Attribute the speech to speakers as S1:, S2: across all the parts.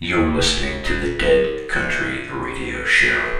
S1: You're listening to the Dead Country Radio Show.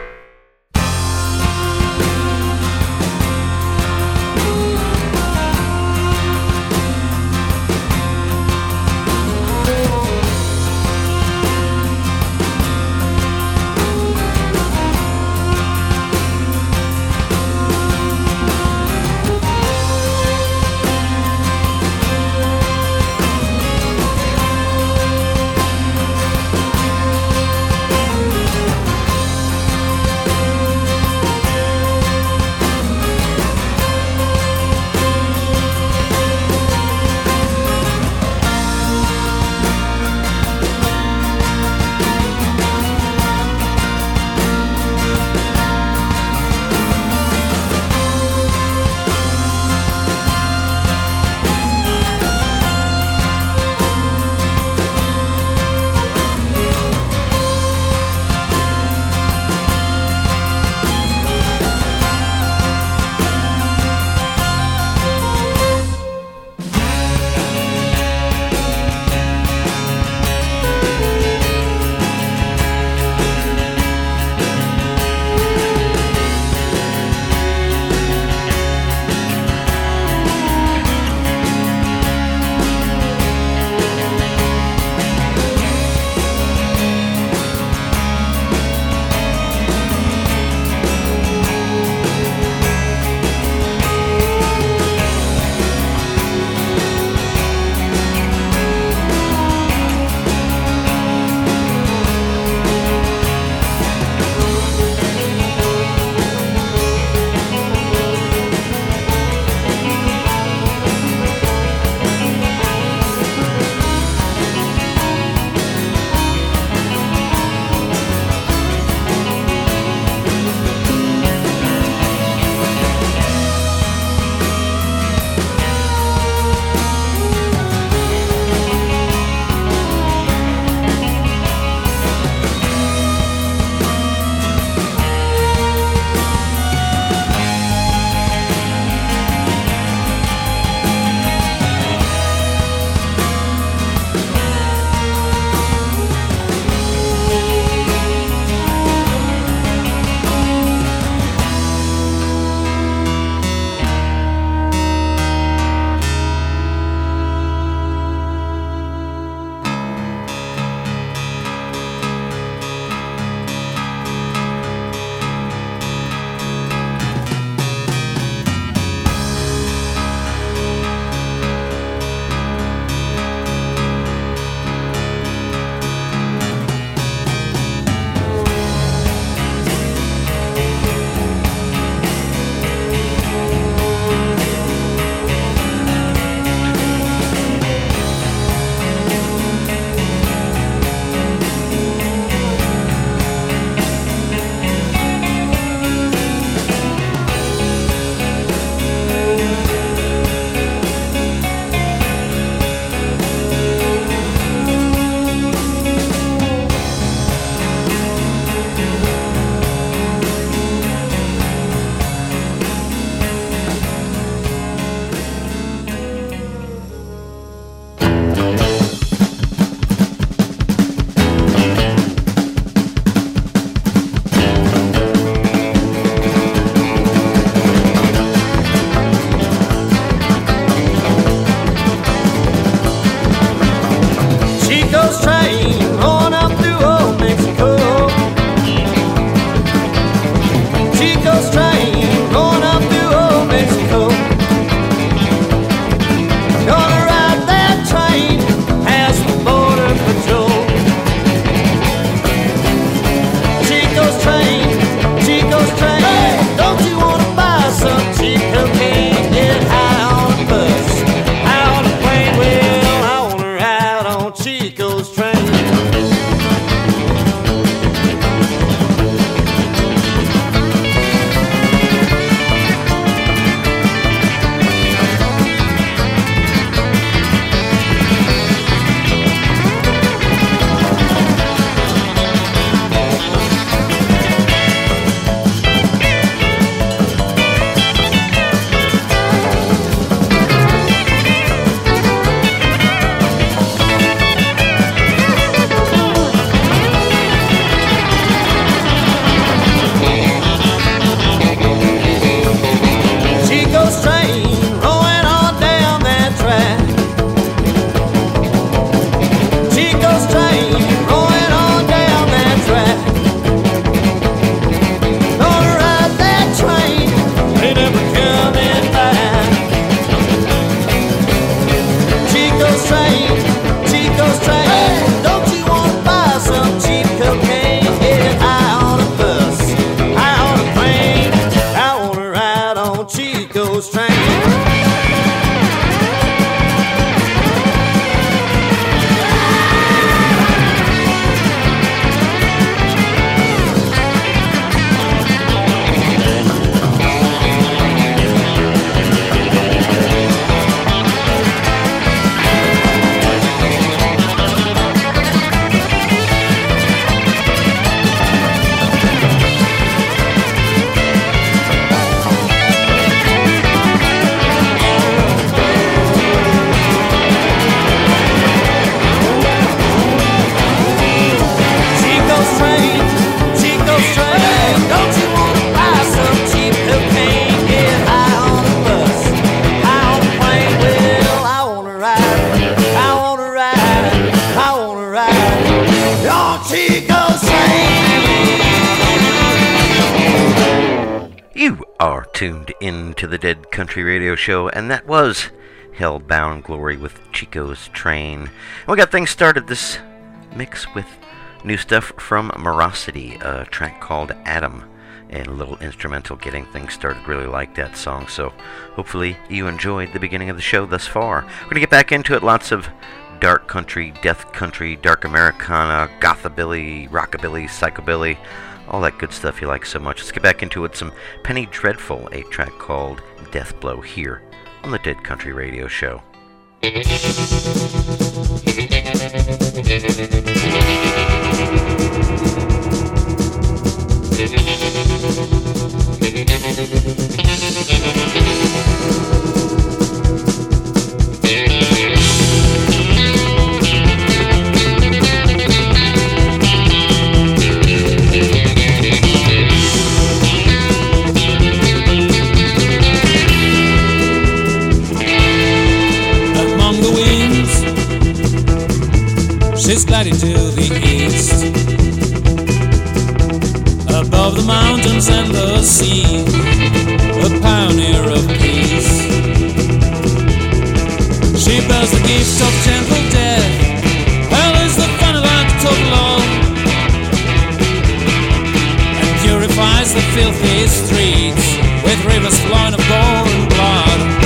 S2: You are tuned in to the Dead Country Radio Show, and that was Hellbound Glory with Chico's Train. And we got things started this mix with new stuff from Morosity, a track called Adam, and a little instrumental getting things started. Really like that song, so hopefully you enjoyed the beginning of the show thus far. We're going to get back into it. Lots of dark country, death country, dark Americana, gothabilly, rockabilly, psychobilly, all that good stuff you like so much. Let's get back into it. Some Penny Dreadful, a track called Death Blow, here on the Dead Country Radio Show.
S3: She's gliding to the east, above the mountains and the sea, a pioneer of peace. She bears the gift of gentle death. Hell is the final act of law, and purifies the filthy streets with rivers flowing of gore and blood.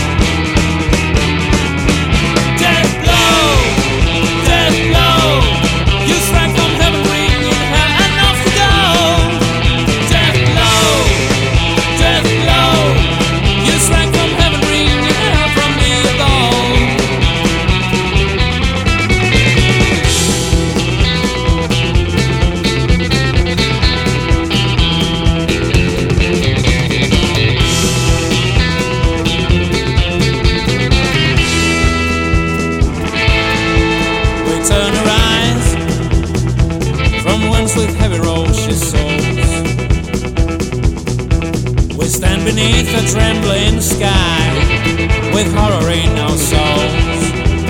S3: Beneath a trembling sky, with horror in our souls,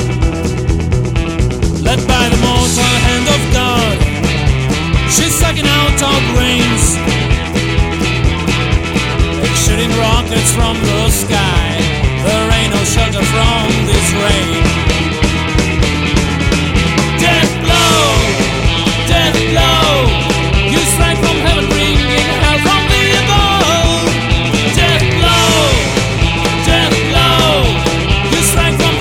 S3: led by the mortal hand of God, she's sucking out our brains, like shooting rockets from the sky. There ain't no shelter from this rain. Death blow, death blow, you strike from heaven, bringing hell from the above. Death blow, you strike from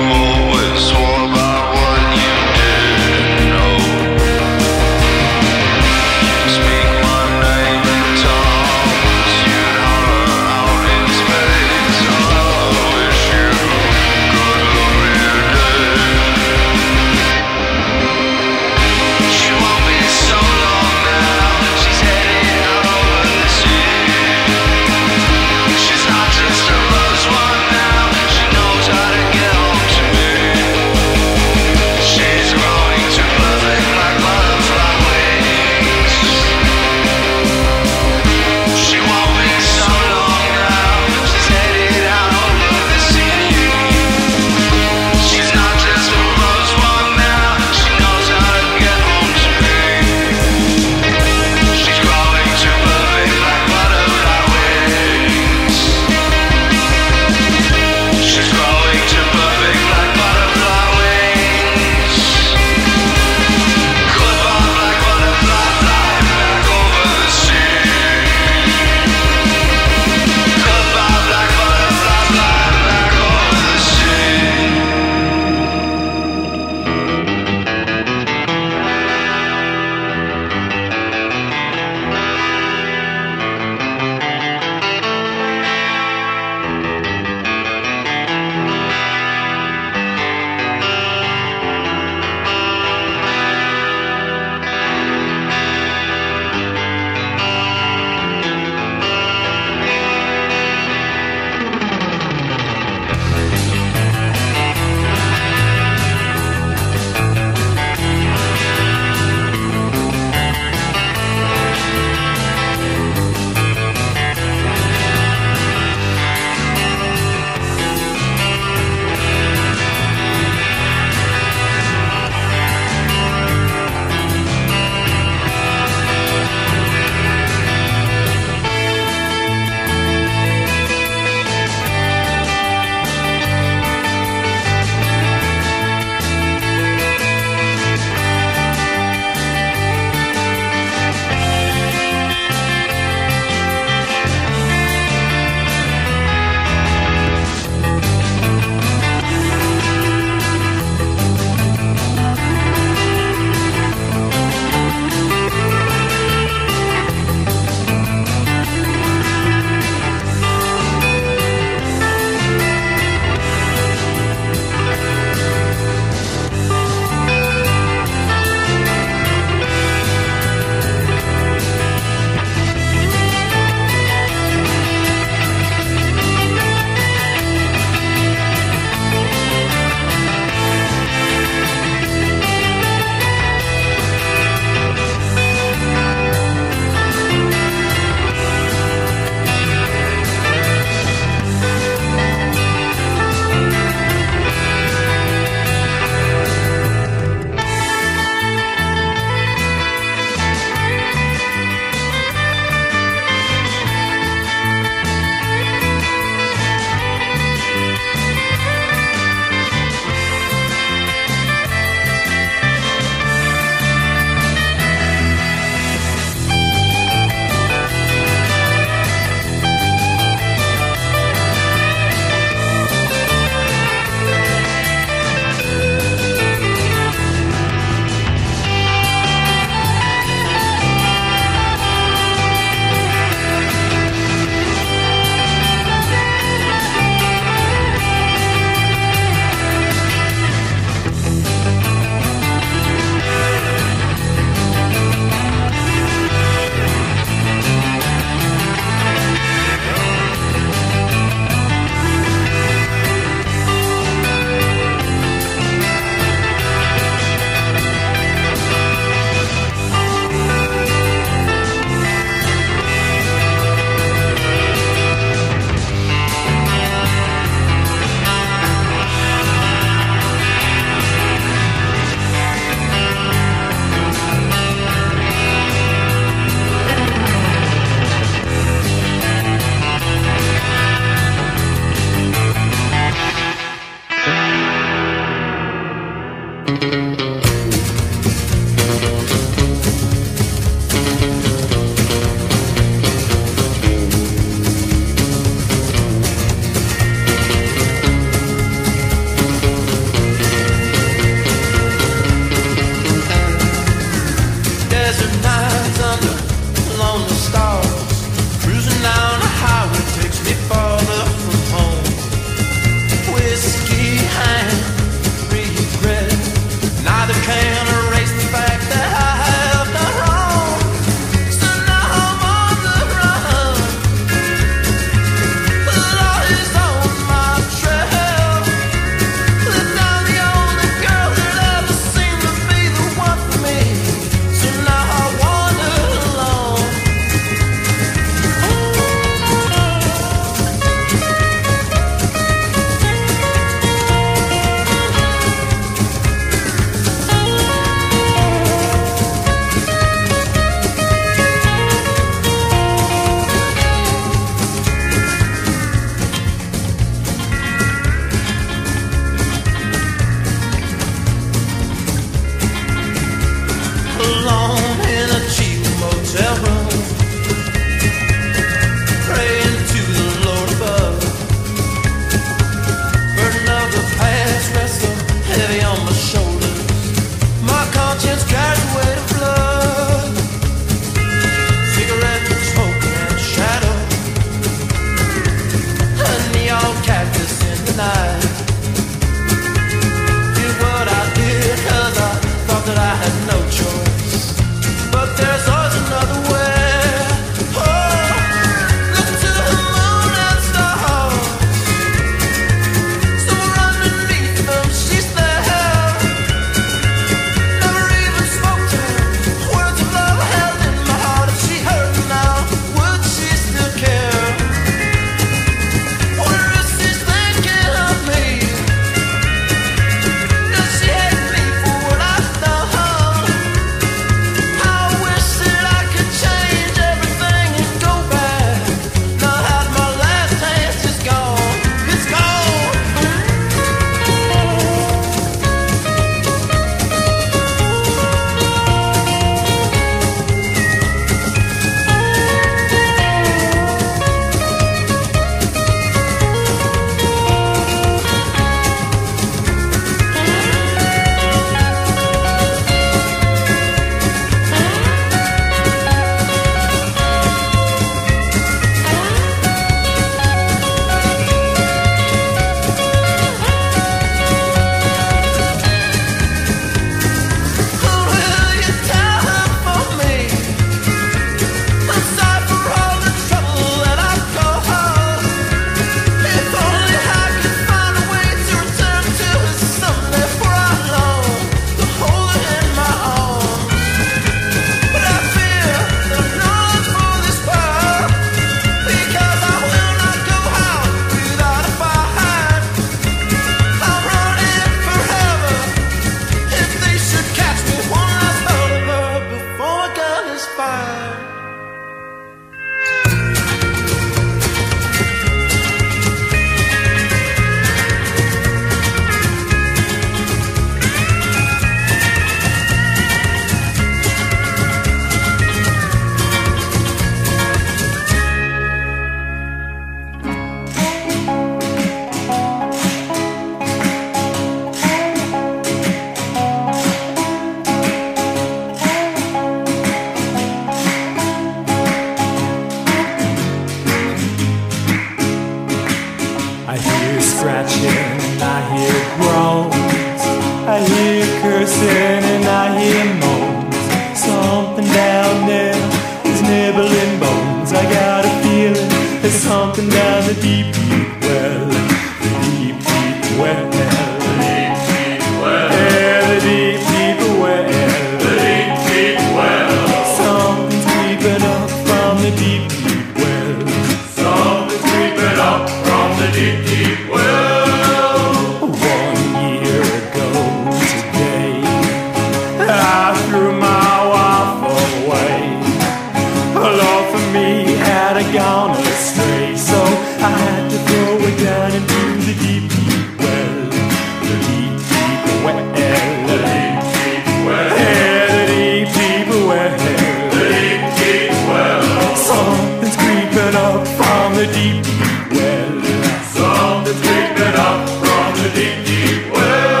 S3: the deep, deep well. Something's creeping up from the deep, deep well.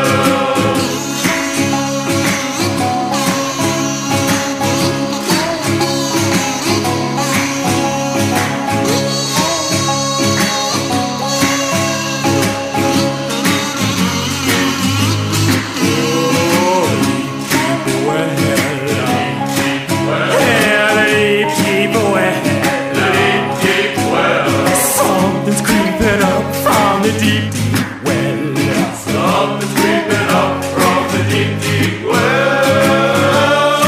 S3: Deep, deep well. Something's creeping up from the deep, deep well.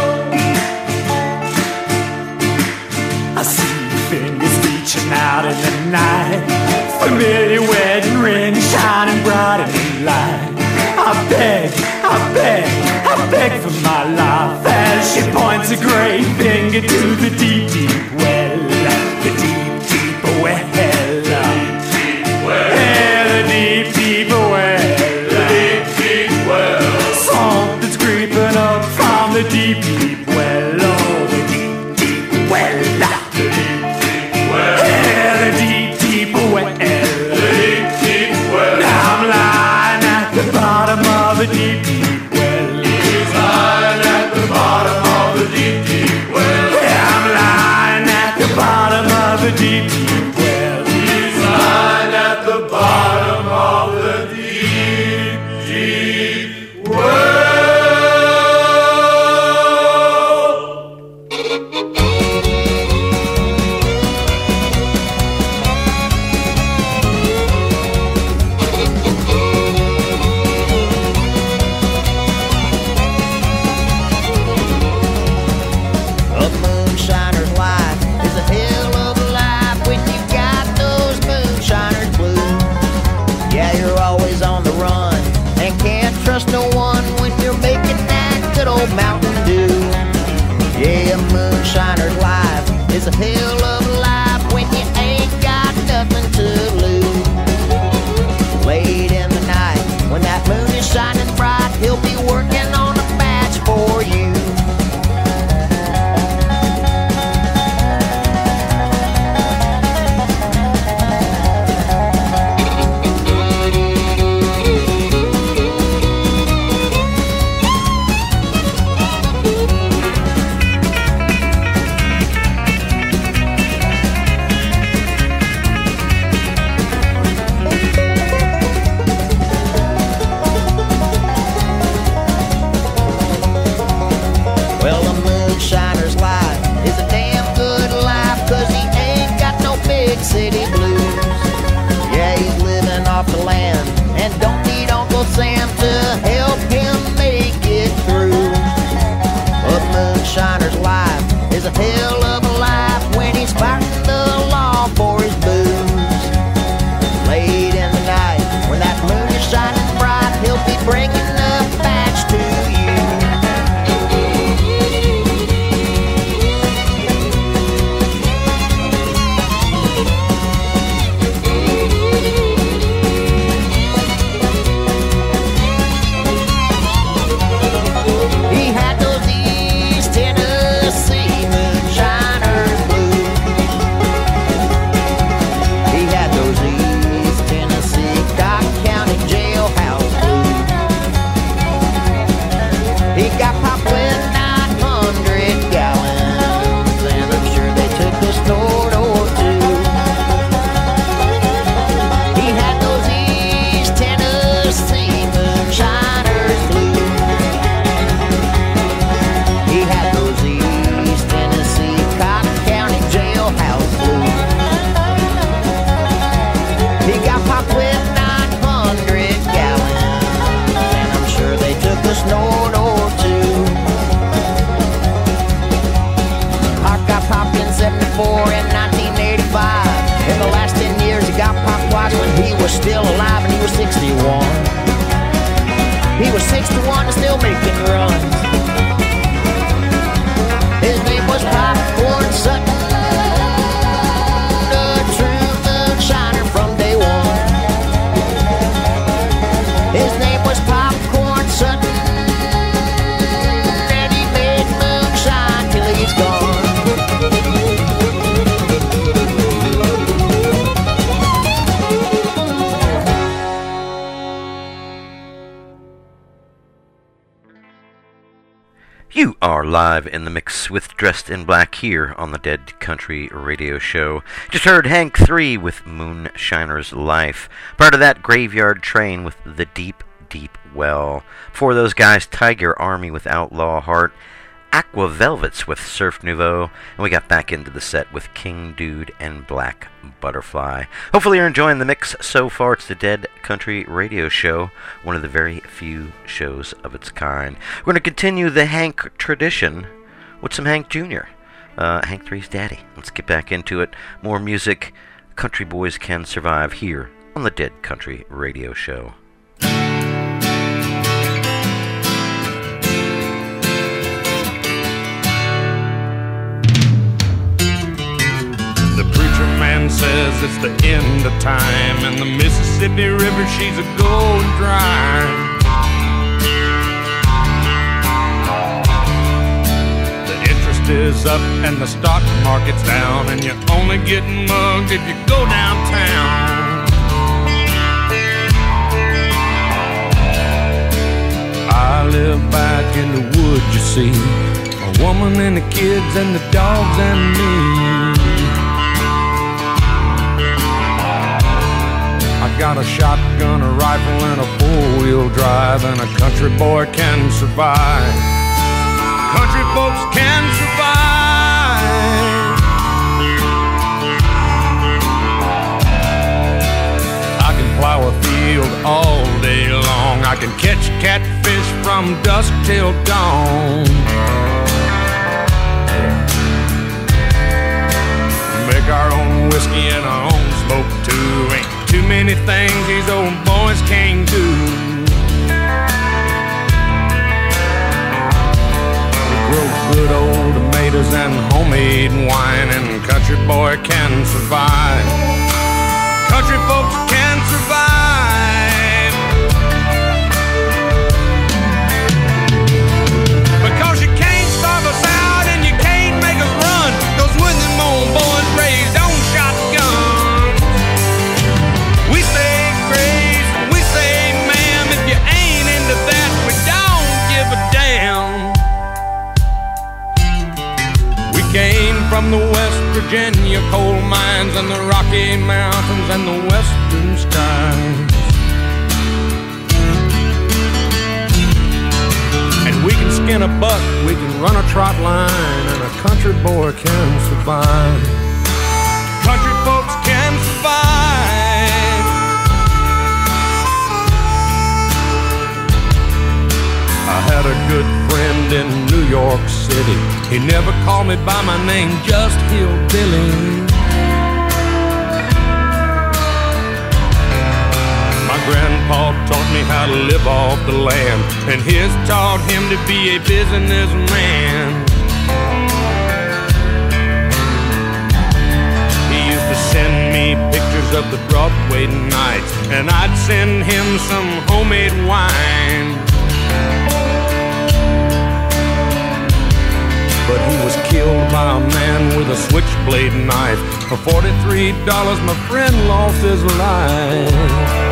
S3: I see fingers reaching out in the night, familiar wedding ring shining bright in the light. I beg, I beg, I beg for my life as she points a great finger to the deep, deep well. The deep, deep well. Deep, deep well. The deep, deep well. Something's creeping up from the deep, deep well. Oh, the deep, deep well. The deep, deep well. Yeah, the deep, deep well. The deep, deep well. Now I'm lying at the bottom of the deep, deep well. He's lying at the bottom of the deep, deep well. Yeah, I'm lying at the bottom of the deep, deep well. He's lying at the bottom of the deep, deep well.
S4: A moonshiner's life is a hell of a life when you got those moonshiner's blues. Yeah, you're always on the run and can't trust no one when you're making that good old Mountain Dew. Yeah, a moonshiner's life is a hell of a life when you ain't got nothing to lose. Late in the night, when that moon is shining bright, he'll be working on a match for you. Well, a moonshiner's life is a damn good life, 'cause he ain't got no big city blues. Yeah, he's living off the land and don't need Uncle Sam to help him make it through. A moonshiner's life is a hell of a life when he's fighting the law for his booze. Late in the night, when that moon is shining bright, he'll be bringing a batch to you. He had those East Tennessee moonshiners blues. He had those East Tennessee Cobb County jailhouse blues. He got popped with 900 gallons, and I'm sure they took a snort or two. He had those East Tennessee moonshiners blues. He had those East Tennessee Cobb County jailhouse blues. He got popped with 900 gallons, and I'm sure they took a snort or two. Hart got popped in 74 and 1985. In the last 10 years, he got popped twice when he was still alive, and he was 61. He was 61 and still making runs. His name was Popcorn Sutton, a true moonshiner from day one. His name was Popcorn Sutton, and he made moonshine till he's gone.
S2: You are live in the mix with Dressed in Black here on the Dead Country Radio Show. Just heard Hank 3 with Moonshiner's Life. Prior to that, Graveyard Train with The Deep, Deep Well. For those guys, Tiger Army with Outlaw Heart. Aqua Velvets with Surf Nouveau, and we got back into the set with King Dude and Black Butterfly. Hopefully you're enjoying the mix so far. It's the Dead Country Radio Show, one of the very few shows of its kind. We're going to continue the Hank tradition with some Hank Jr., Hank 3's daddy. Let's get back into it. More music country boys can survive here on the Dead Country Radio Show.
S3: Says it's the end of time, and the Mississippi River, she's a going dry. The interest is up and the stock market's down, and you're only getting mugged if you go downtown. I live back in the woods, you see, a woman and the kids and the dogs and me. I got a shotgun, a rifle, and a four-wheel drive, and a country boy can survive. Country folks can survive. I can plow a field all day long. I can catch catfish from dusk till dawn. Make our own whiskey and our own smoke too. Ain't too many things these old boys can't do. We grow good old tomatoes and homemade wine, and country boy can survive. Country folks can survive. Because you can't starve us out and you can't make us run, 'cause when them old boys raised on shotguns, we say grace, we say ma'am, if you ain't into that, we don't give a damn. We came from the West Virginia coal mines and the Rocky Mountains and the western skies. And we can skin a buck, we can run a trot line, and a country boy can survive. Country folks can survive. I had a good friend in New York City. He never called me by my name, just Hillbilly. My grandpa taught me how to live off the land, and his taught him to be a businessman. He used to send me pictures of the Broadway nights, and I'd send him some homemade wine. But he was killed by a man with a switchblade knife. For $43, my friend lost his life.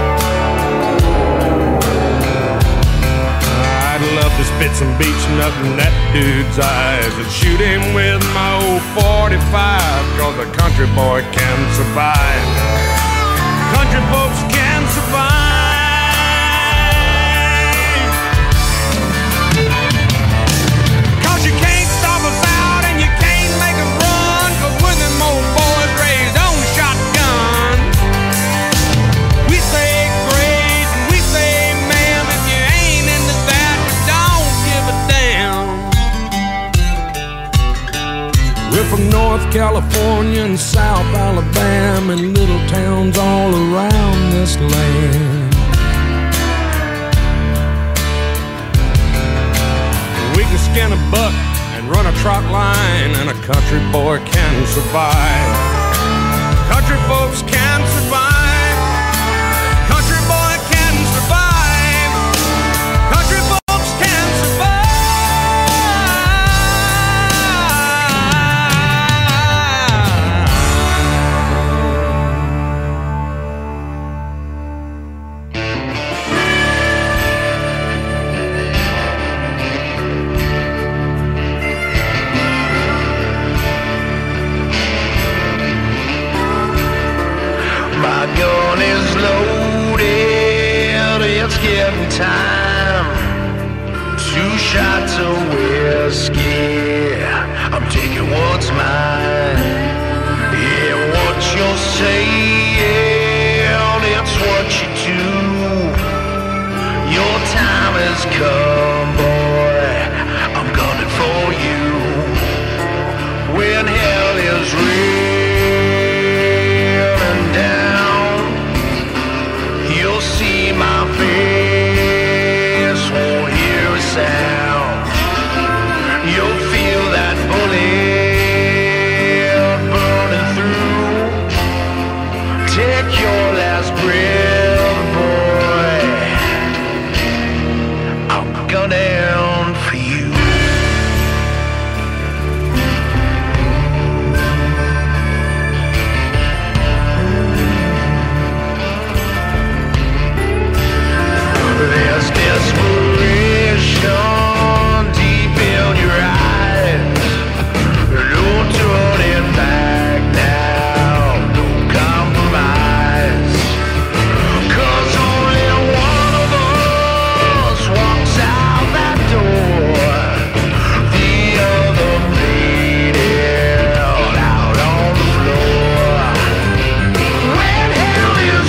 S3: I'd love to spit some beach nut in that dude's eyes and shoot him with my old 45, 'cause a country boy can survive. Country folks can survive. We're from North California and South Alabama and little towns all around this land. We can skin a buck and run a trot line, and a country boy can survive. Country folks can survive. Country boy can survive. Country folks can survive.
S5: in time. 2 shots of whiskey, I'm taking what's mine. Yeah, what you're saying, it's what you do. Your time has come, boy, I'm gunning for you. When hell is raining down, you'll see my face, won't hear a sound. You'll feel that bullet burning through. Take your last breath, boy, I'm gunning for you. There's desperation deep in your eyes. No turning back now, no compromise. 'Cause only one of us walks out that door. The other bleeding out on the floor. When hell is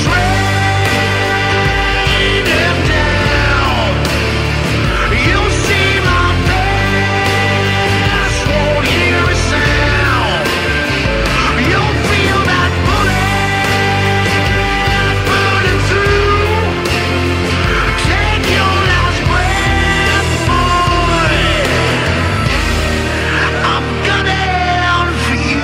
S5: raining down, you'll see my face, won't hear a sound. You'll feel that bullet burning through. Take your last breath, boy, I'm gunning for you.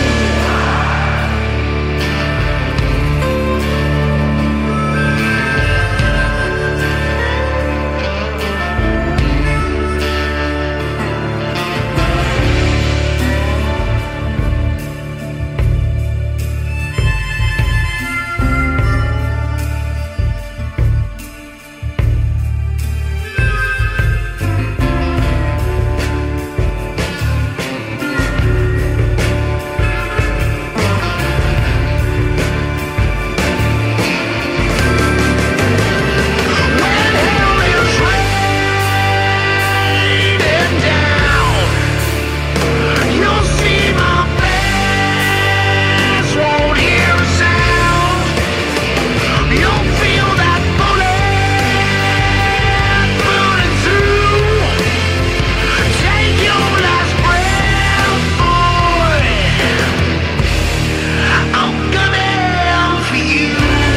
S5: When hell is raining down, you'll see my face, won't hear a sound. You'll feel that bullet burning through. Take your last breath, boy, I'm gunning for you.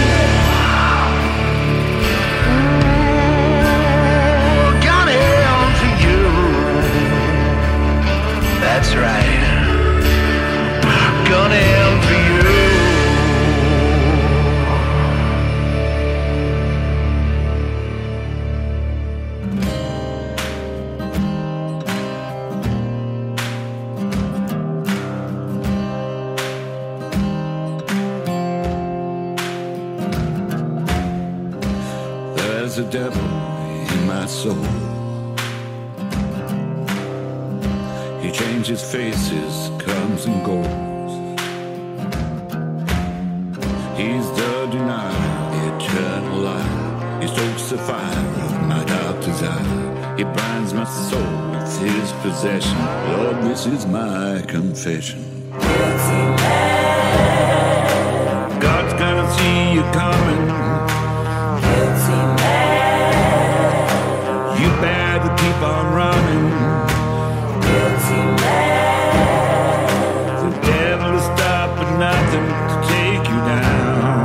S5: Gunning for you. That's right. Gunning for you.
S6: There's a devil in my soul. He changes faces, comes and goes. He's the denier, eternal light. He stokes the fire of my dark desire. He binds my soul with his possession. Lord, this is my confession. God's gonna see you coming. You better keep on running. The devil will stop at nothing to take you down.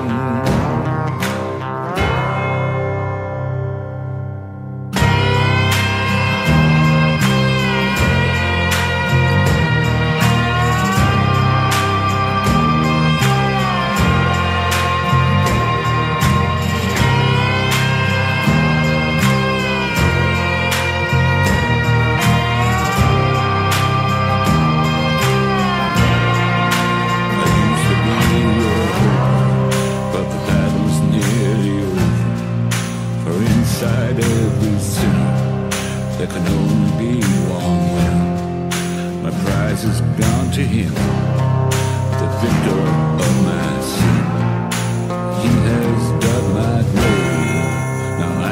S6: There can only be one winner. My prize is gone to him, the victor of my sin. He has dug my grave, now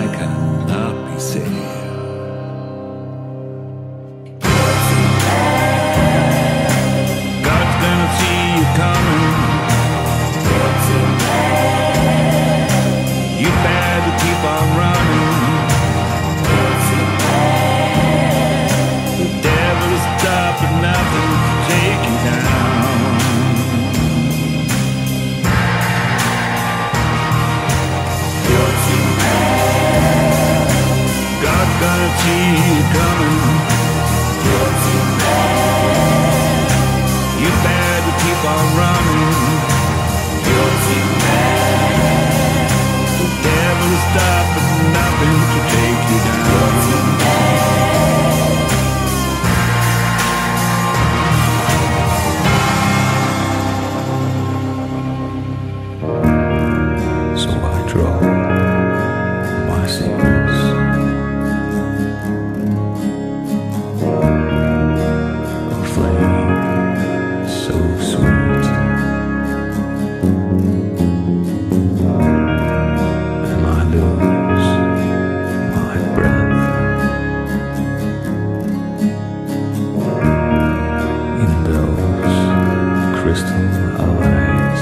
S6: crystal eyes.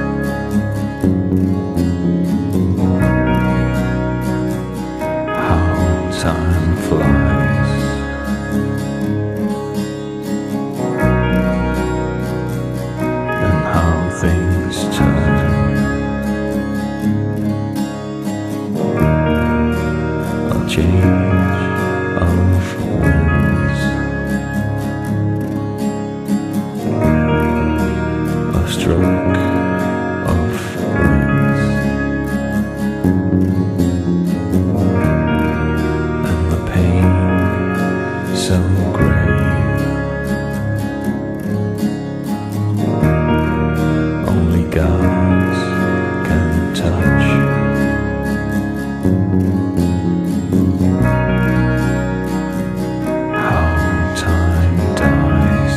S6: How time flies. And how things turn. A change of winds. A stroke of wings. And the pain so great. Only gods can touch. How time dies.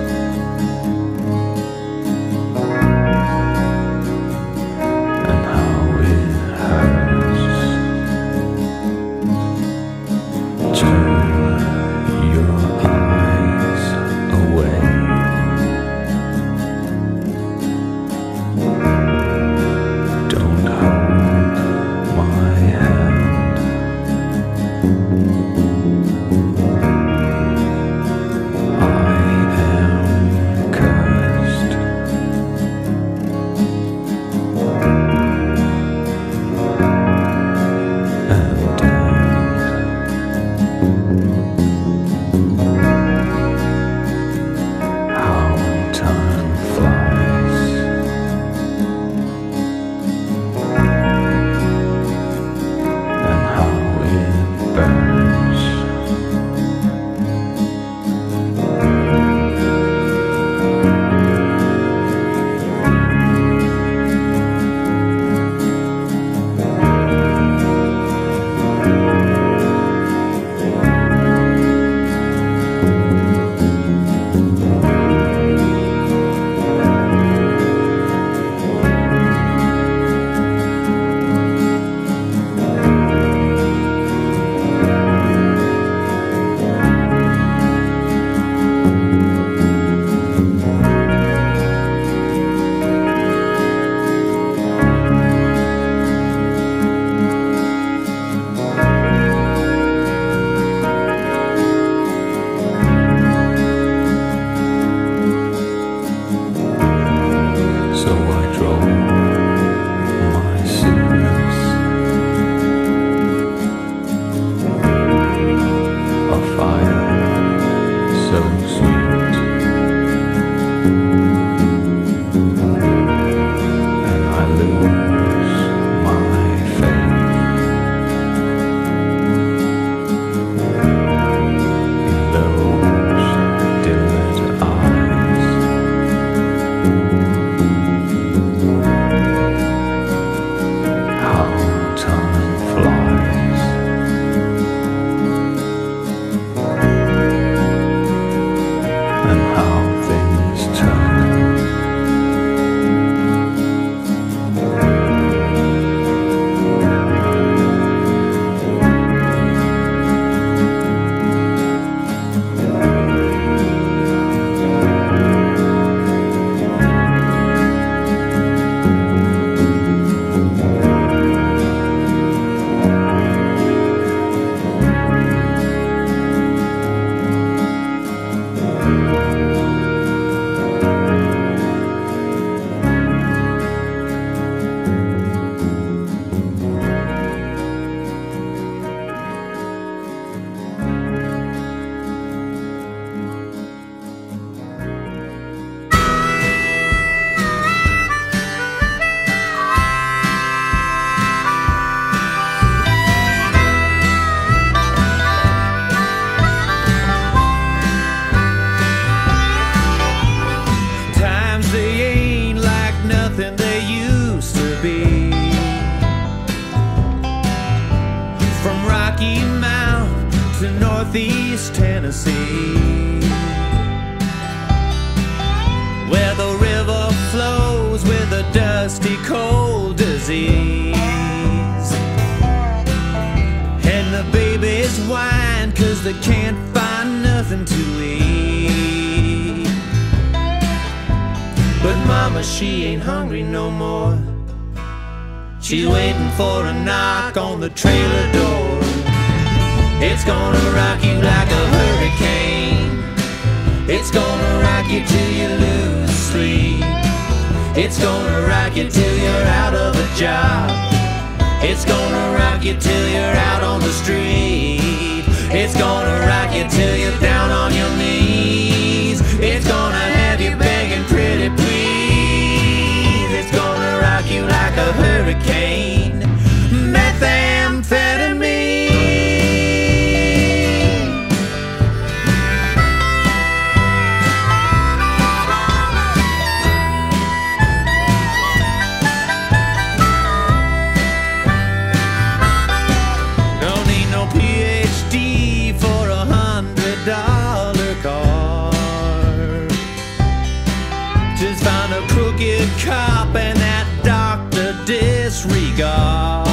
S6: And how it hurts. Turn your eyes away. Don't hold my hand. I am cursed. And damned. How time flies. And how it burns. So I drove my sickness. A fire so sweet. And I lose my faith in those dimmed eyes. How time flies. And how things turn.
S3: Times they ain't like nothing they used to be. From Rocky Mount to Northeast Tennessee, where the river flows with a dusty cold disease. And the babies whine 'cause they can't find nothing to eat. mama, she ain't hungry no more. She's waiting for a knock on the trailer door. It's gonna rock you like a hurricane. It's gonna rock you till you lose sleep. It's gonna rock you till you're out of a job. It's gonna rock you till you're out on the street. It's gonna rock you till you're down on your knees. It's gonna have you begging pretty please. It's gonna rock you like a hurricane. Methamphetamine. Don't need no PhD for $100 car. Just find a crooked cop and that doctor disregard.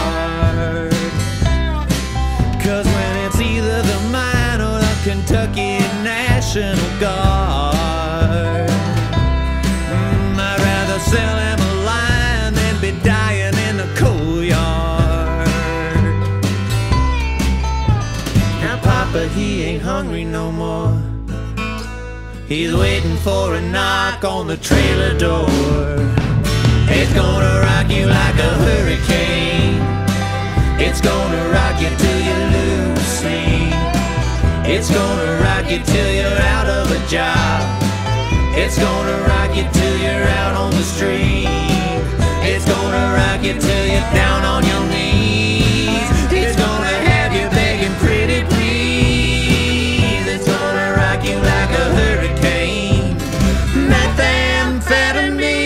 S3: 'Cause when it's either the mine or the Kentucky National Guard, I'd rather sell him a line than be dying in the coal yard. Now Papa, he ain't hungry no more. He's waiting for a knock on the trailer door. It's gonna rock you like a hurricane. It's gonna rock you till you lose sleep. It's gonna rock you till you're out of a job. It's gonna rock you till you're out on the street. It's gonna rock you till you're down on your knees. It's gonna have you begging pretty please. It's gonna rock you like a hurricane. Methamphetamine.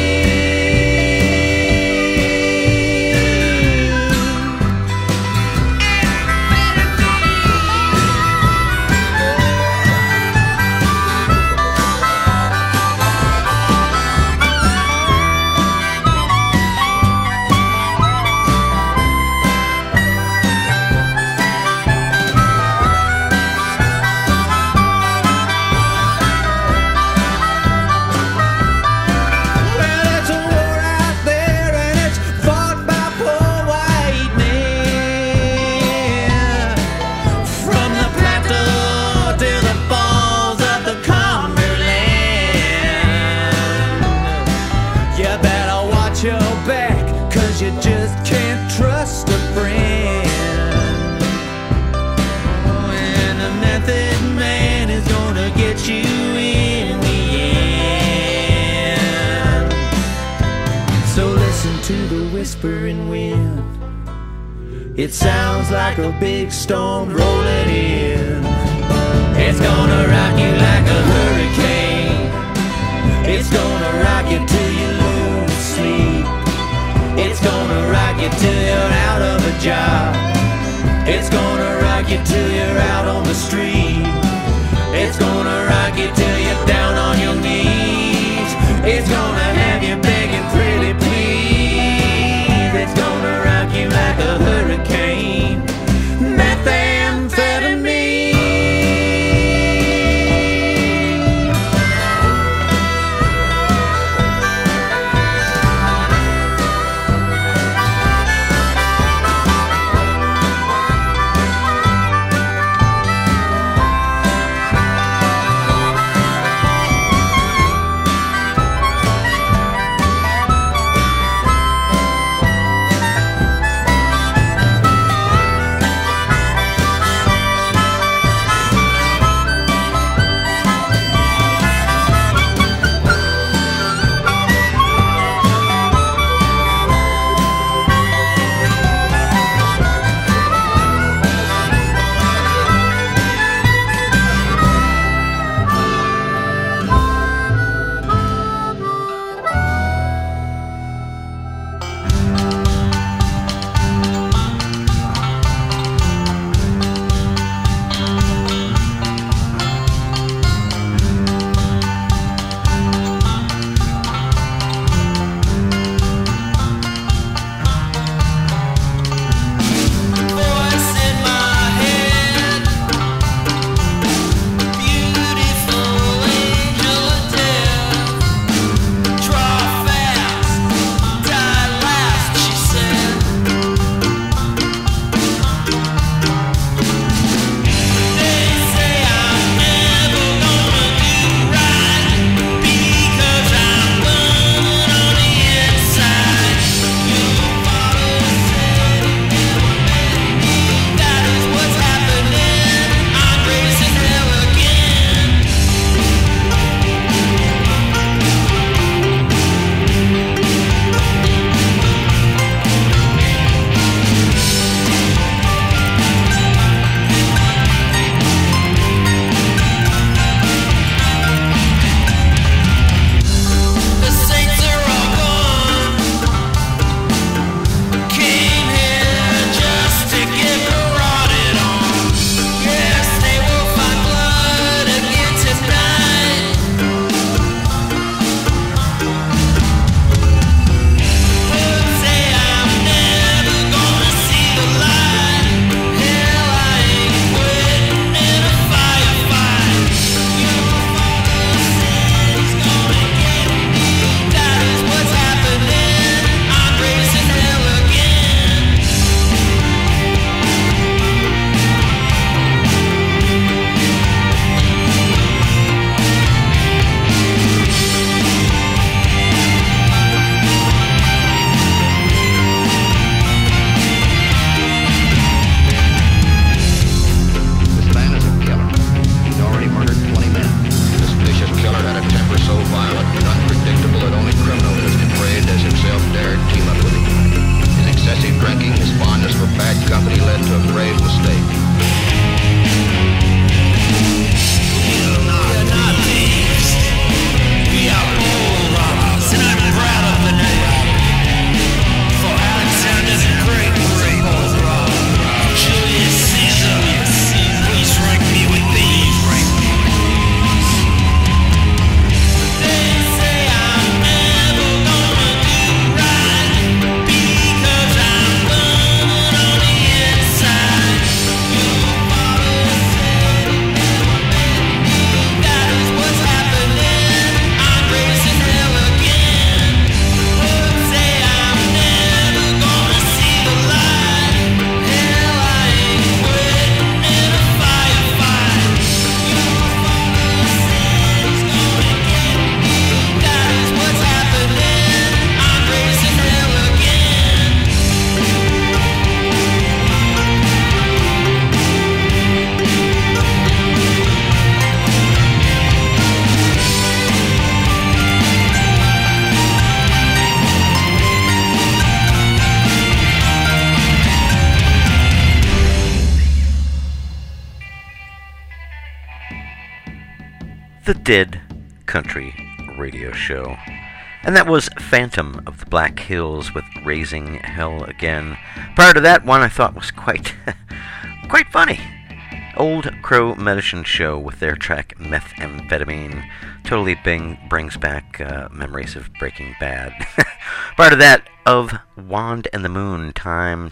S3: You just can't trust a friend. And a method man is gonna get you in the end. So listen to the whispering wind. It sounds like a big storm rolling in. It's gonna rock you like a hurricane. It's gonna rock you till you lose sleep. It's gonna rock you till you're out of a job. It's gonna rock you till you're out on the street. It's gonna rock you till you're down on your knees. It's gonna have you begging pretty please. It's gonna rock you like a hurricane. Methamphetamine.
S2: the Dead Country Radio Show. And that was Phantom of the Black Hills with Raising Hell Again. Prior to that one I thought was quite funny. Old Crow Medicine Show with their track Methamphetamine. Totally brings back memories of Breaking Bad. Prior to that, of Wand and the Moon, Time.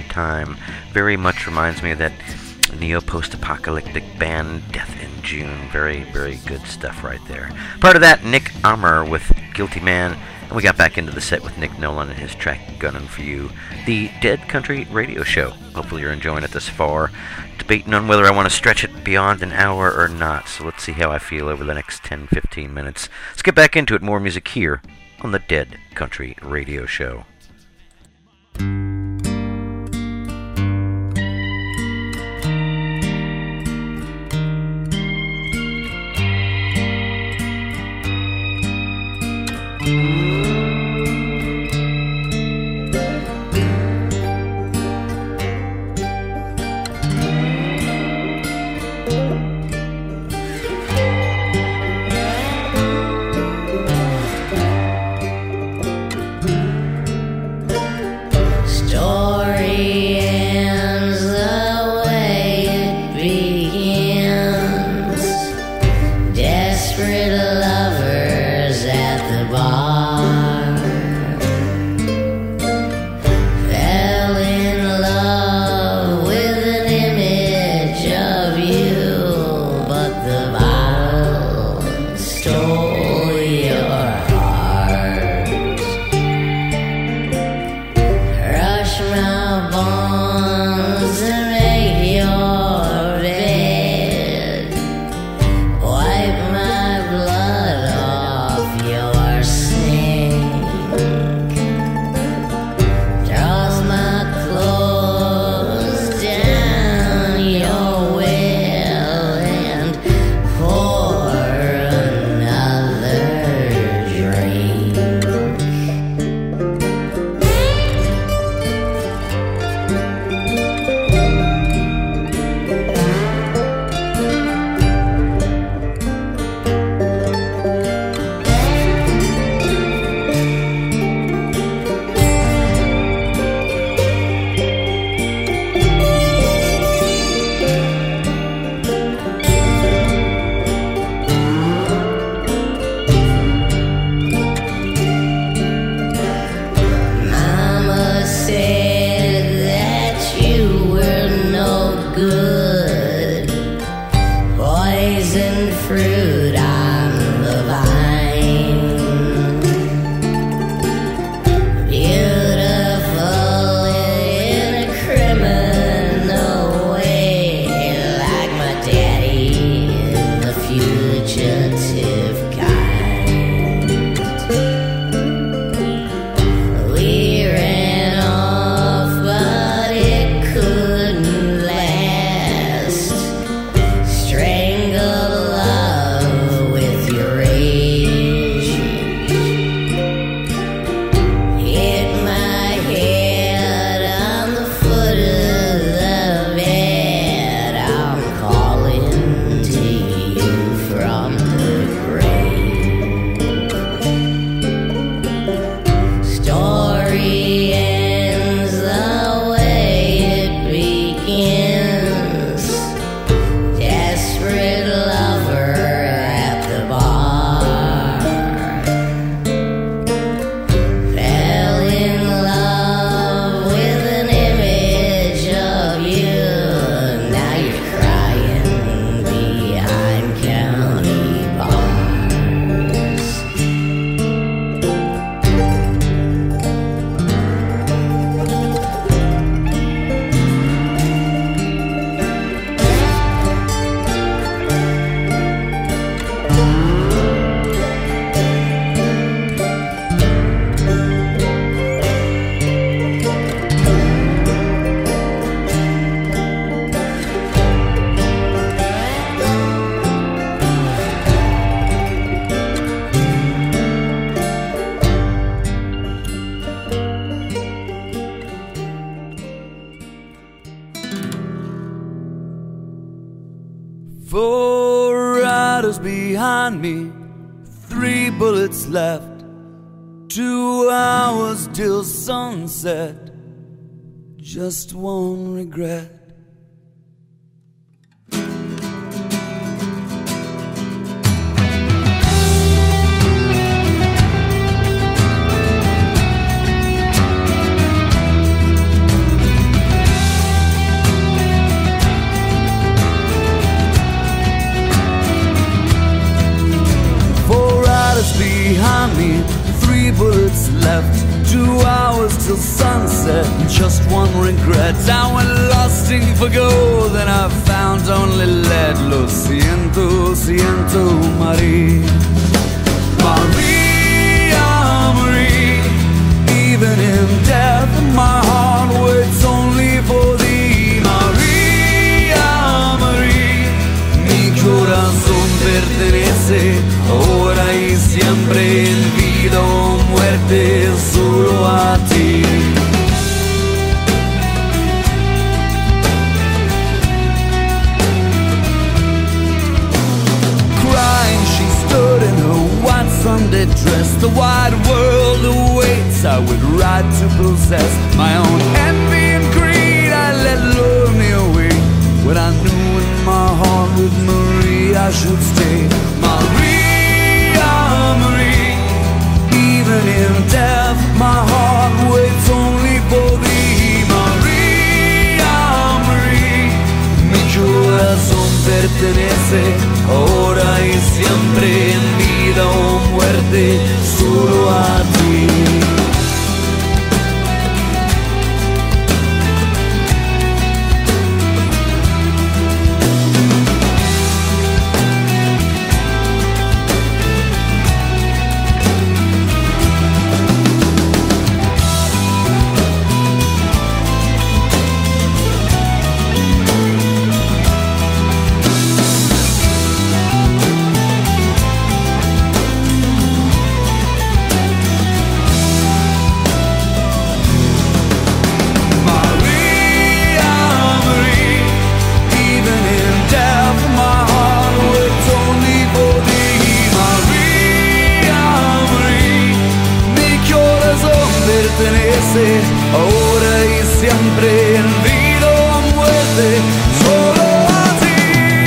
S2: Very much reminds me of that neo-post-apocalyptic band Death in June. Very, very good stuff right there. Prior to that, Nick Armour with Guilty Man. And we got back into the set with Nick Nolan and his track Gunnin' For You. The Dead Country Radio Show. Hopefully you're enjoying it this far. Debating on whether I want to stretch it beyond an hour or not. So let's see how I feel over the next 10-15 minutes. Let's get back into it. More music here on the Dead Country Radio Show.
S7: Wipe my blood off your skin.
S3: behind me, 3 bullets left, 2 hours till sunset, just one regret. Behind me, 3 bullets left, 2 hours till sunset, just one regret. I went lusting for gold and I found only lead. Lo siento, siento, Marie. Maria, Marie. Even in death my heart waits only for thee. Maria, Marie. Mi corazón pertenece ora y siempre en vida o muerte solo a ti. Crying, she stood in her white Sunday dress. The wide world awaits, I would ride to possess my own envy and greed. I let lure me away when I knew in my heart with Marie I should stay. Maria, Marie, even in death my heart waits only for thee. Maria, Marie, mi corazón pertenece ahora y siempre en vida o muerte solo a ti. Ahora y siempre en vida o muerte solo a ti.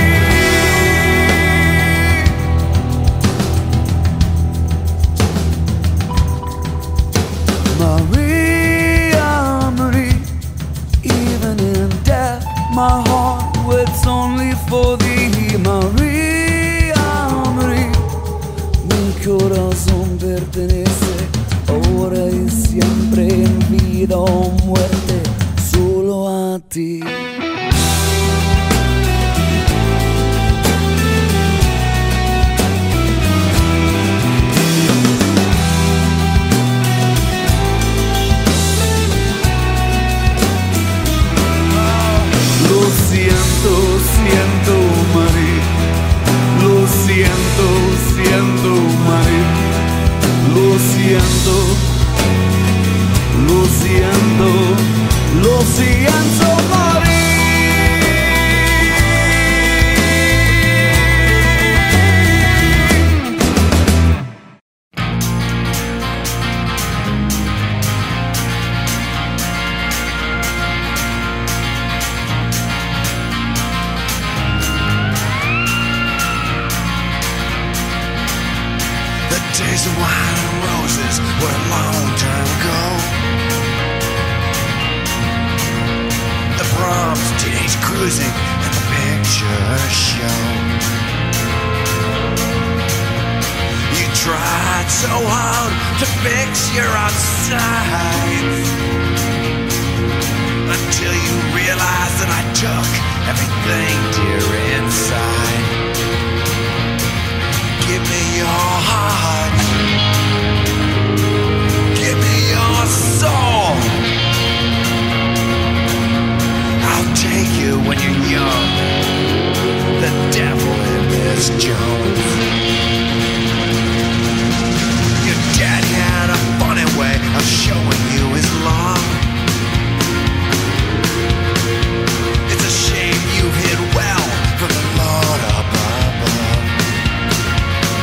S3: Maria, Marie, even in death my heart waits only for thee. Maria, Marie, mi corazón pertenece ahora y siempre en vida o muerte solo a ti. Lo siento, siento, Marie. Lo siento, siento, Marie. Lo siento, lo siento, lo siento, Marie.
S5: The days of wine and roses were a long time ago. The proms, teenage cruising, and the picture show. You tried so hard to fix your outside until you realized that I took everything dear inside. Give me your heart, give me your soul. I'll take you when you're young, the devil in Miss Jones. Your dad had a funny way of showing you his love. It's a shame you've hid well from the Lord above.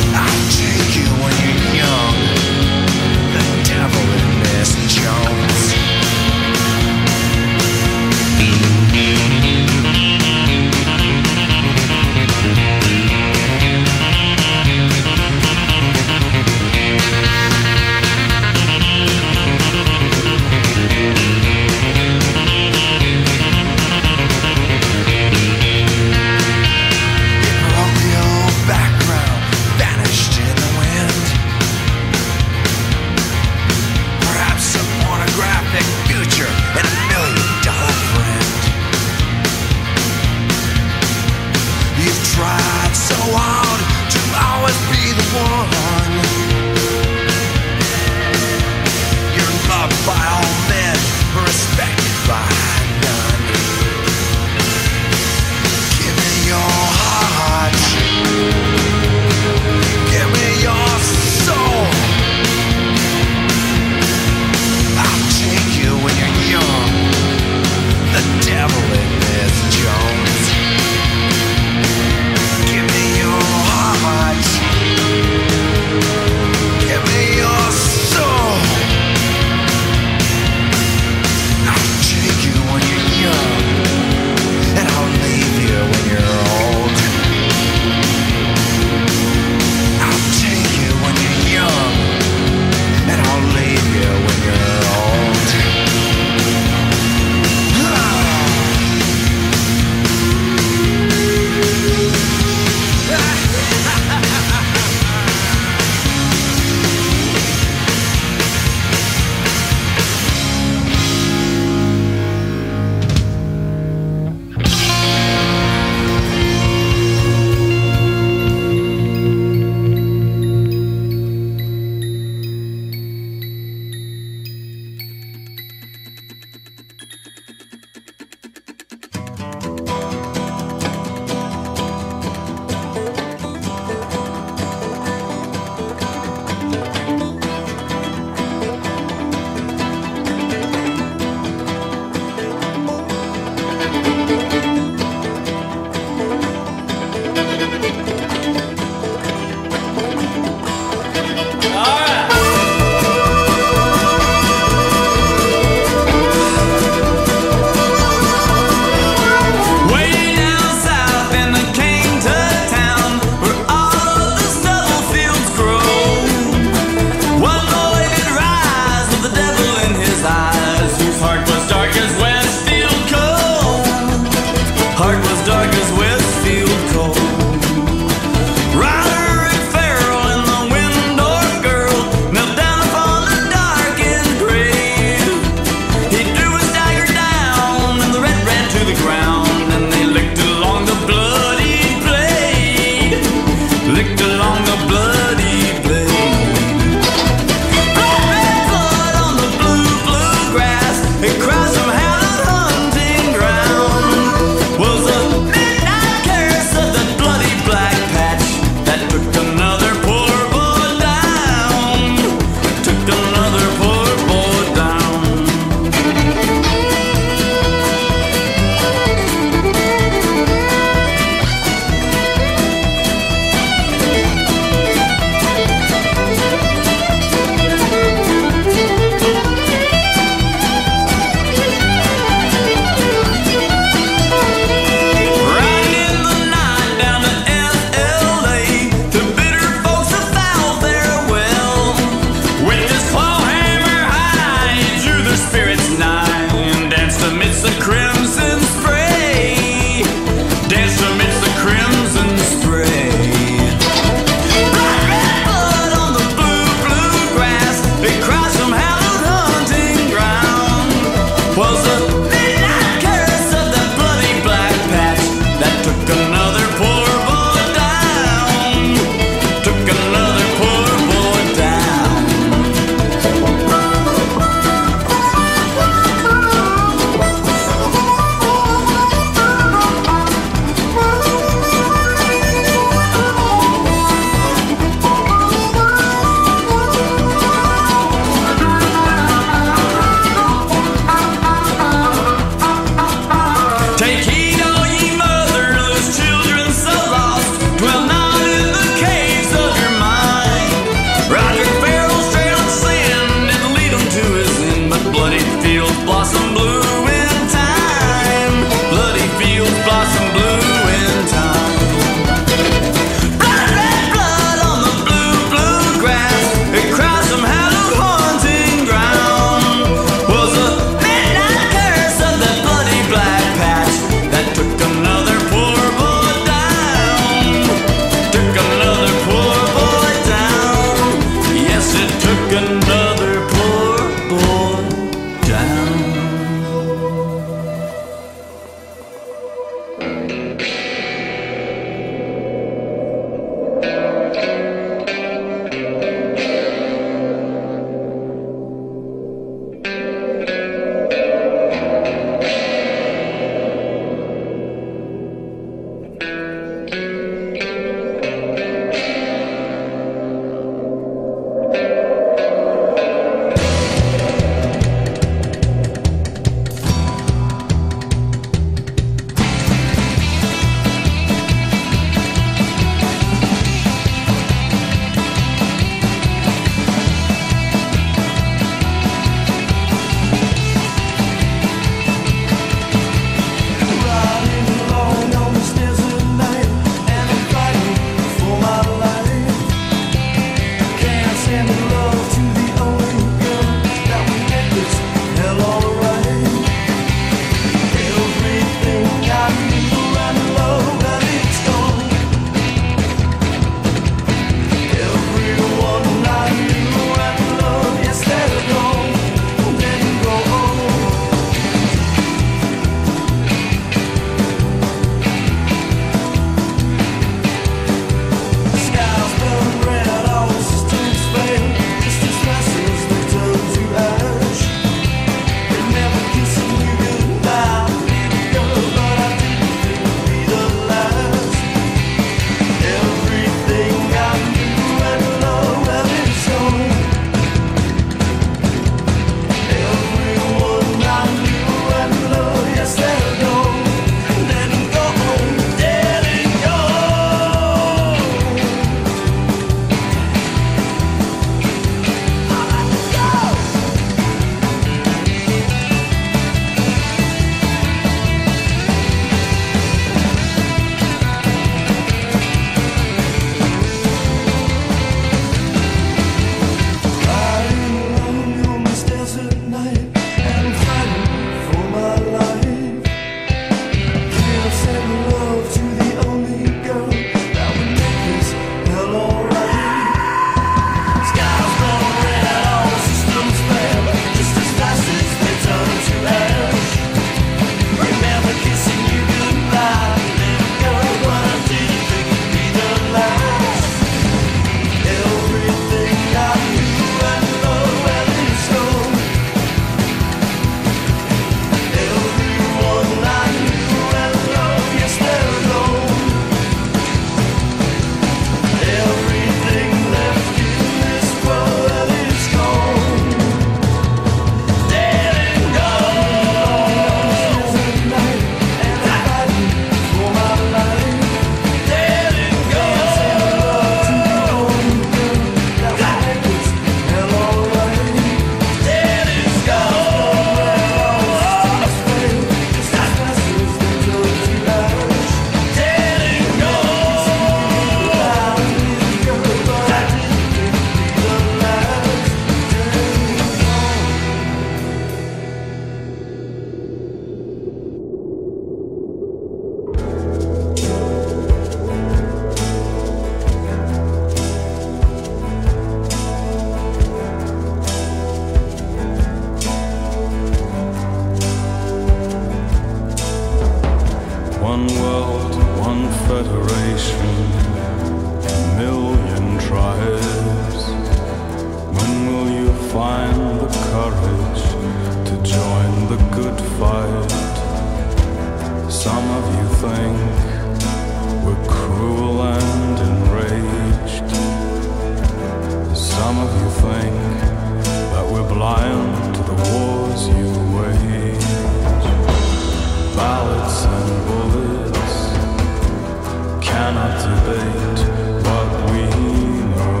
S6: One world, one federation, a million tribes. When will you find the courage to join the good fight? Some of you think we're cruel and enraged. Some of you think that we're blind to the wars you wage. Ballots and bullets cannot debate what we know.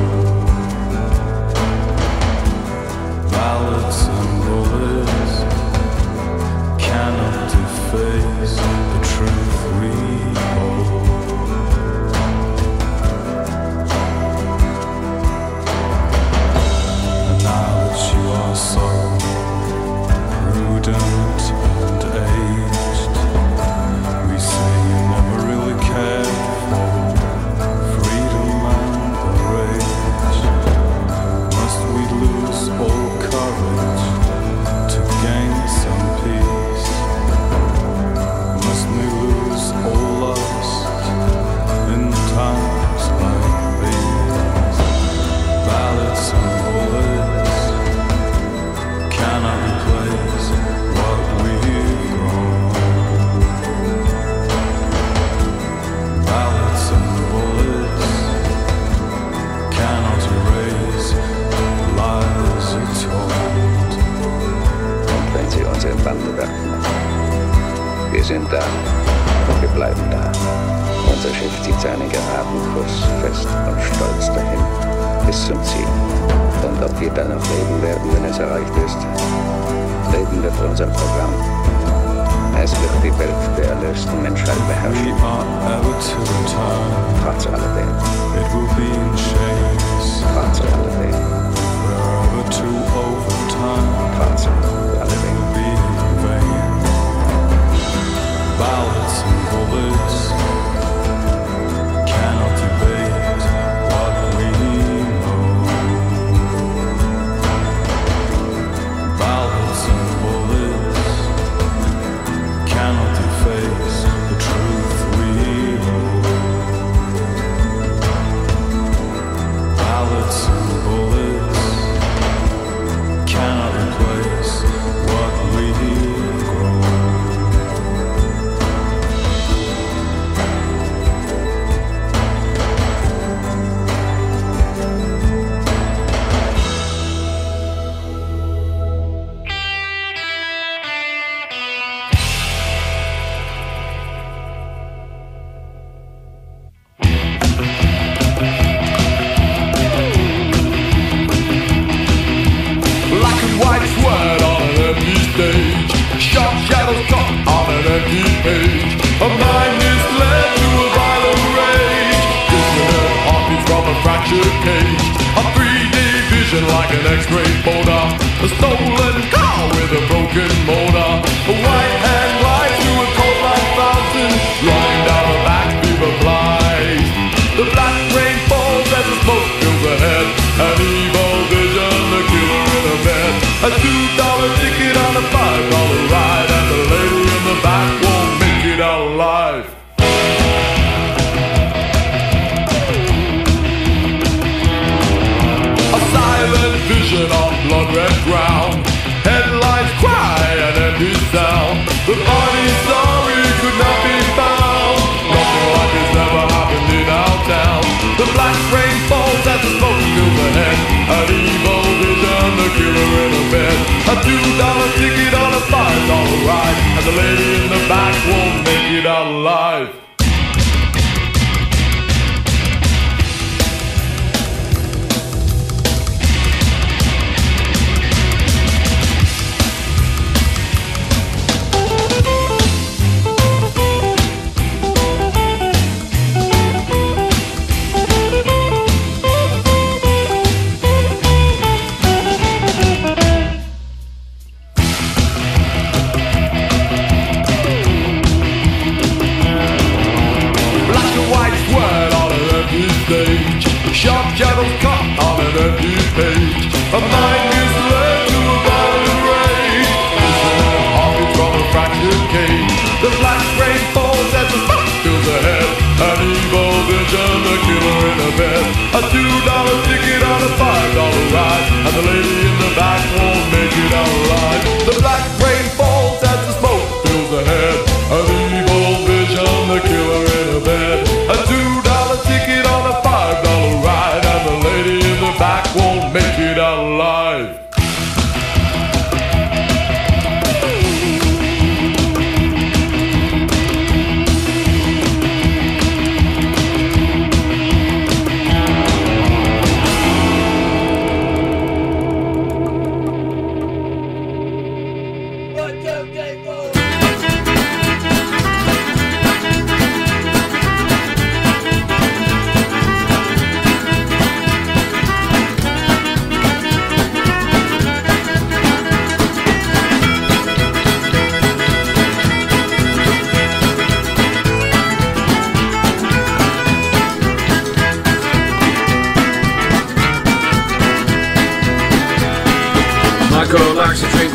S6: Ballots and bullets cannot deface the truth we hold. And now that you are so prudent and aged, we say you never really cared for freedom and the rage. Must we lose all courage to gain some peace? Must we lose all lust in times like these? Ballots and bullets cannot replace what we've grown. Ballots and bullets cannot erase the lies you told.
S7: Und wenn sie uns in Bande werfen, wir sind da und wir bleiben da. Unser Schiff zieht seinen geraden Kurs fest und stolz dahin, bis zum Ziel. Und ob wir dann noch leben werden, wenn es erreicht ist, Leben wird unser Programm. Es wird die Welt der erlösten Menschheit
S6: We
S7: beherrschen,
S6: are ever to return.
S7: trotz alledem,
S6: It will be in chains,
S7: trotz alledem,
S6: forever to overturn.
S7: trotz alledem.
S6: Will be in vain. Ballots and bullets cannot debate what we know. Ballots and bullets cannot deface the truth we hold. Ballots and bullets cannot replace what we've grown.
S3: Black and white sweat on an empty stage. Sharp shadows cut on an empty page. A mind misled to a violent rage. Distant heartbeats from a fractured cage. A 3D vision like an X-ray folder. A stolen car with a broken motor. A white hand glides through a cold like fountain. Running down a back fever flies. The black rain falls as the smoke fills the head. An evil vision, the killer in a bed. A $2 ticket on a $5 ride. And the lady in the back won't make it out alive. A silent vision on blood-red ground. Headlines cry an empty sound. The body story could not be found. Nothing like this ever happened in our town. The black rain falls as the smoke fills the head. An evil vision, the killer in a bed. A $2 ticket on a $5 ride. And the lady in the back won't make it out alive.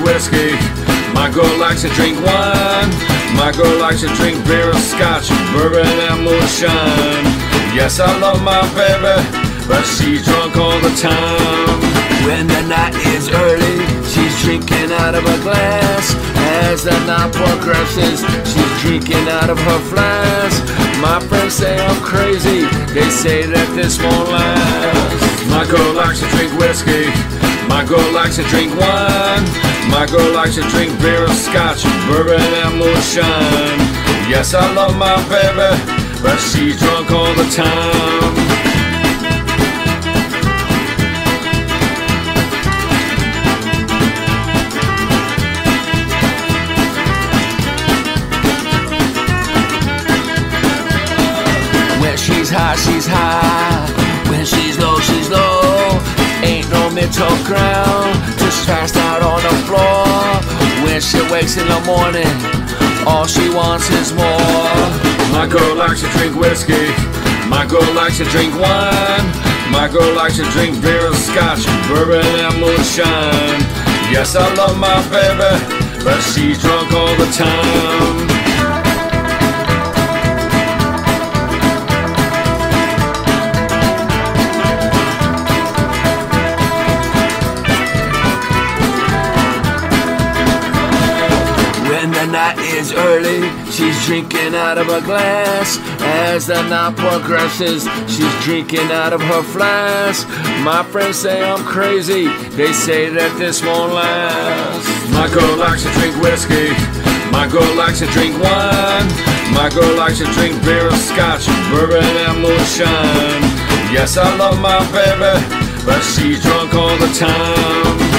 S8: whiskey. My girl likes to drink wine. My girl likes to drink beer, scotch, bourbon, and moonshine. Yes, I love my baby, but she's drunk all the time.
S9: When the night is early, she's drinking out of a glass. As the night progresses, she's drinking out of her flask. My friends say I'm crazy, they say that this won't last.
S8: My girl likes to drink whiskey. My girl likes to drink wine. My girl likes to drink beer, scotch, bourbon, and moonshine. Yes, I love my baby, but she's drunk all the time.
S9: When she's high, she's high. When she's low, she's low. Ain't no middle ground, just passed out on the floor. When she wakes in the morning, all she wants is more.
S8: My girl likes to drink whiskey. My girl likes to drink wine. My girl likes to drink beer, scotch, bourbon, and moonshine. Yes, I love my baby, but she's drunk all the time.
S9: The night is early, she's drinking out of a glass. As the night progresses, she's drinking out of her flask. My friends say I'm crazy, they say that this won't last.
S8: My girl likes to drink whiskey. My girl likes to drink wine. My girl likes to drink beer, scotch, bourbon, and moonshine. Yes, I love my baby, but she's drunk all the time.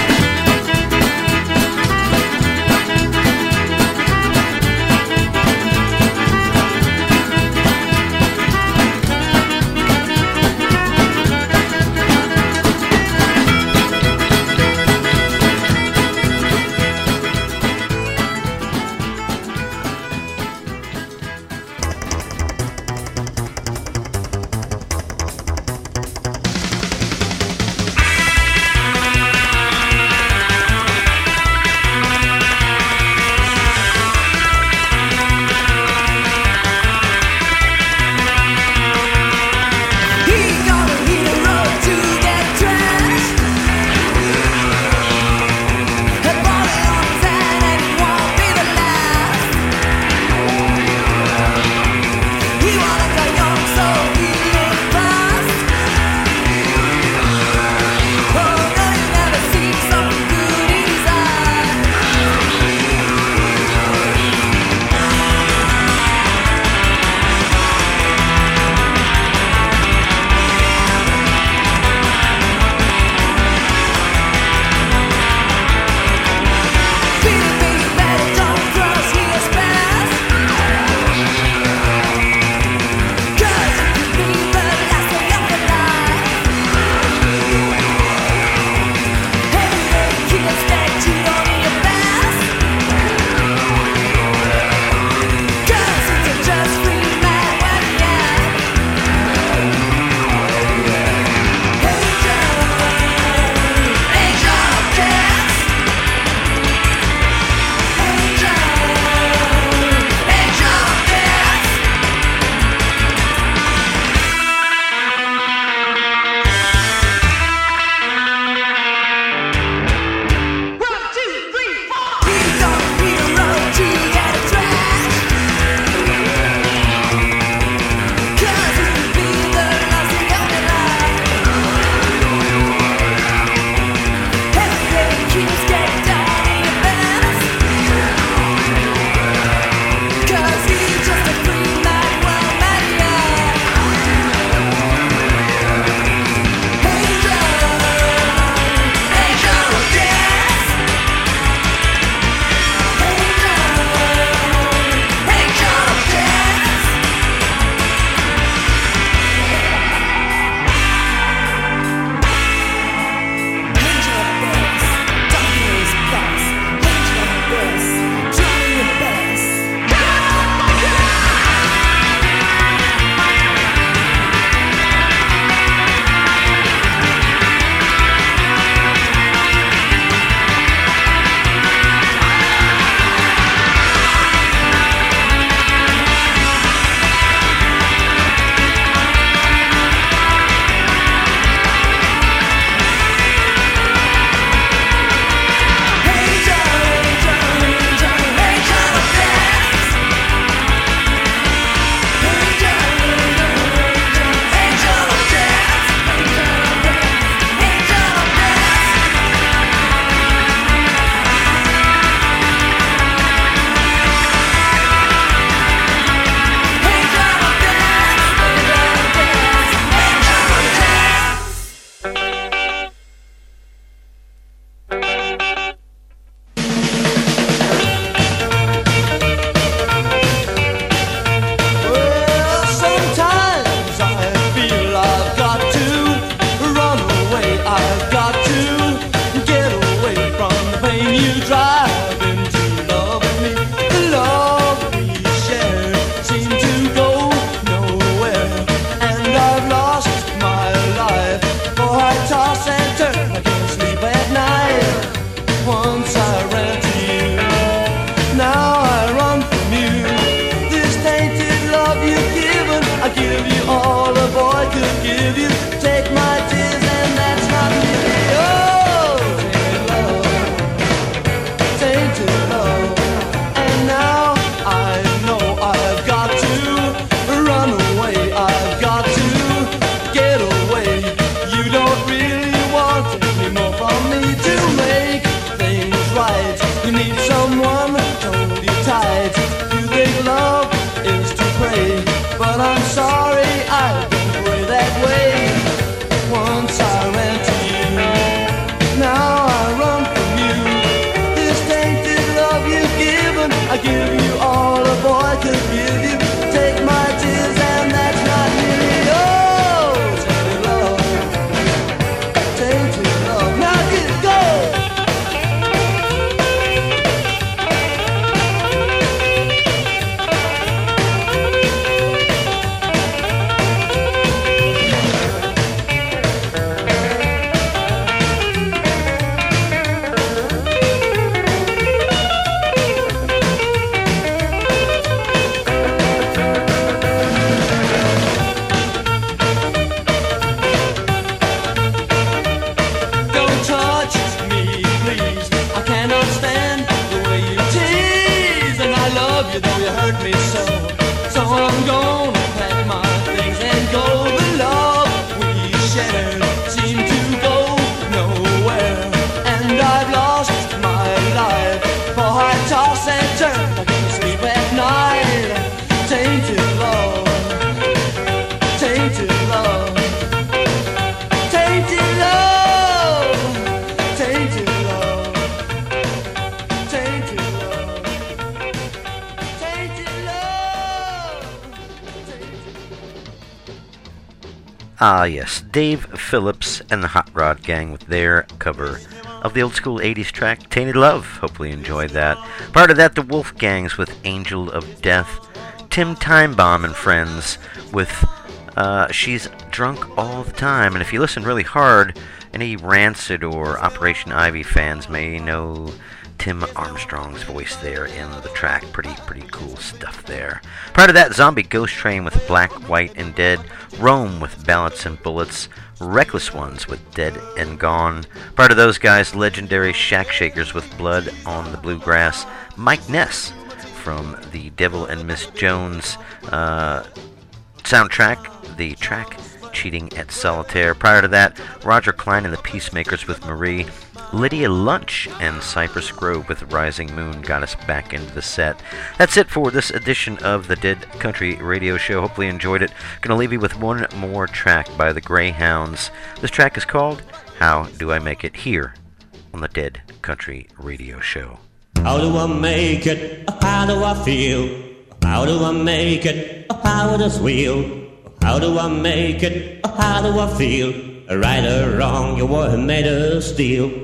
S3: you though you hurt me so. So I'm gonna pack my things and go. The love we shared seemed to go nowhere, and I've lost my life. For I toss and turn, I can't sleep at night. Tainted love, tainted love, tainted love, tainted love, tainted love, tainted love.
S2: Ah, yes, Dave Phillips and the Hot Rod Gang with their cover of the old school 80s track, Tainted Love. Hopefully you enjoyed that. Part of that, the Wolfgangs with Angel of Death. Tim Timebomb and Friends with She's Drunk All the Time. And if you listen really hard, any Rancid or Operation Ivy fans may know Tim Armstrong's voice there in the track. Pretty cool stuff there. Prior to that, Zombie Ghost Train with Black, White, and Dead. Rome with Ballots and Bullets. Reckless Ones with Dead and Gone. Prior to those guys, legendary Shack Shakers with Blood on the Bluegrass. Mike Ness from the Devil and Miss Jones soundtrack, the track Cheating at Solitaire. Prior to that, Roger Klein and the Peacemakers with Marie. Lydia Lunch and Cypress Grove with Rising Moon got us back into the set. That's it for this edition of the Dead Country Radio Show. Hopefully you enjoyed it. Gonna leave you with one more track by the Greyhounds. This track is called How Do I Make It, here on the Dead Country Radio Show.
S10: How do I make it? How do I feel? How do I make it? How does wheel? How do I make it? How do I feel? Right or wrong, you were made of steel.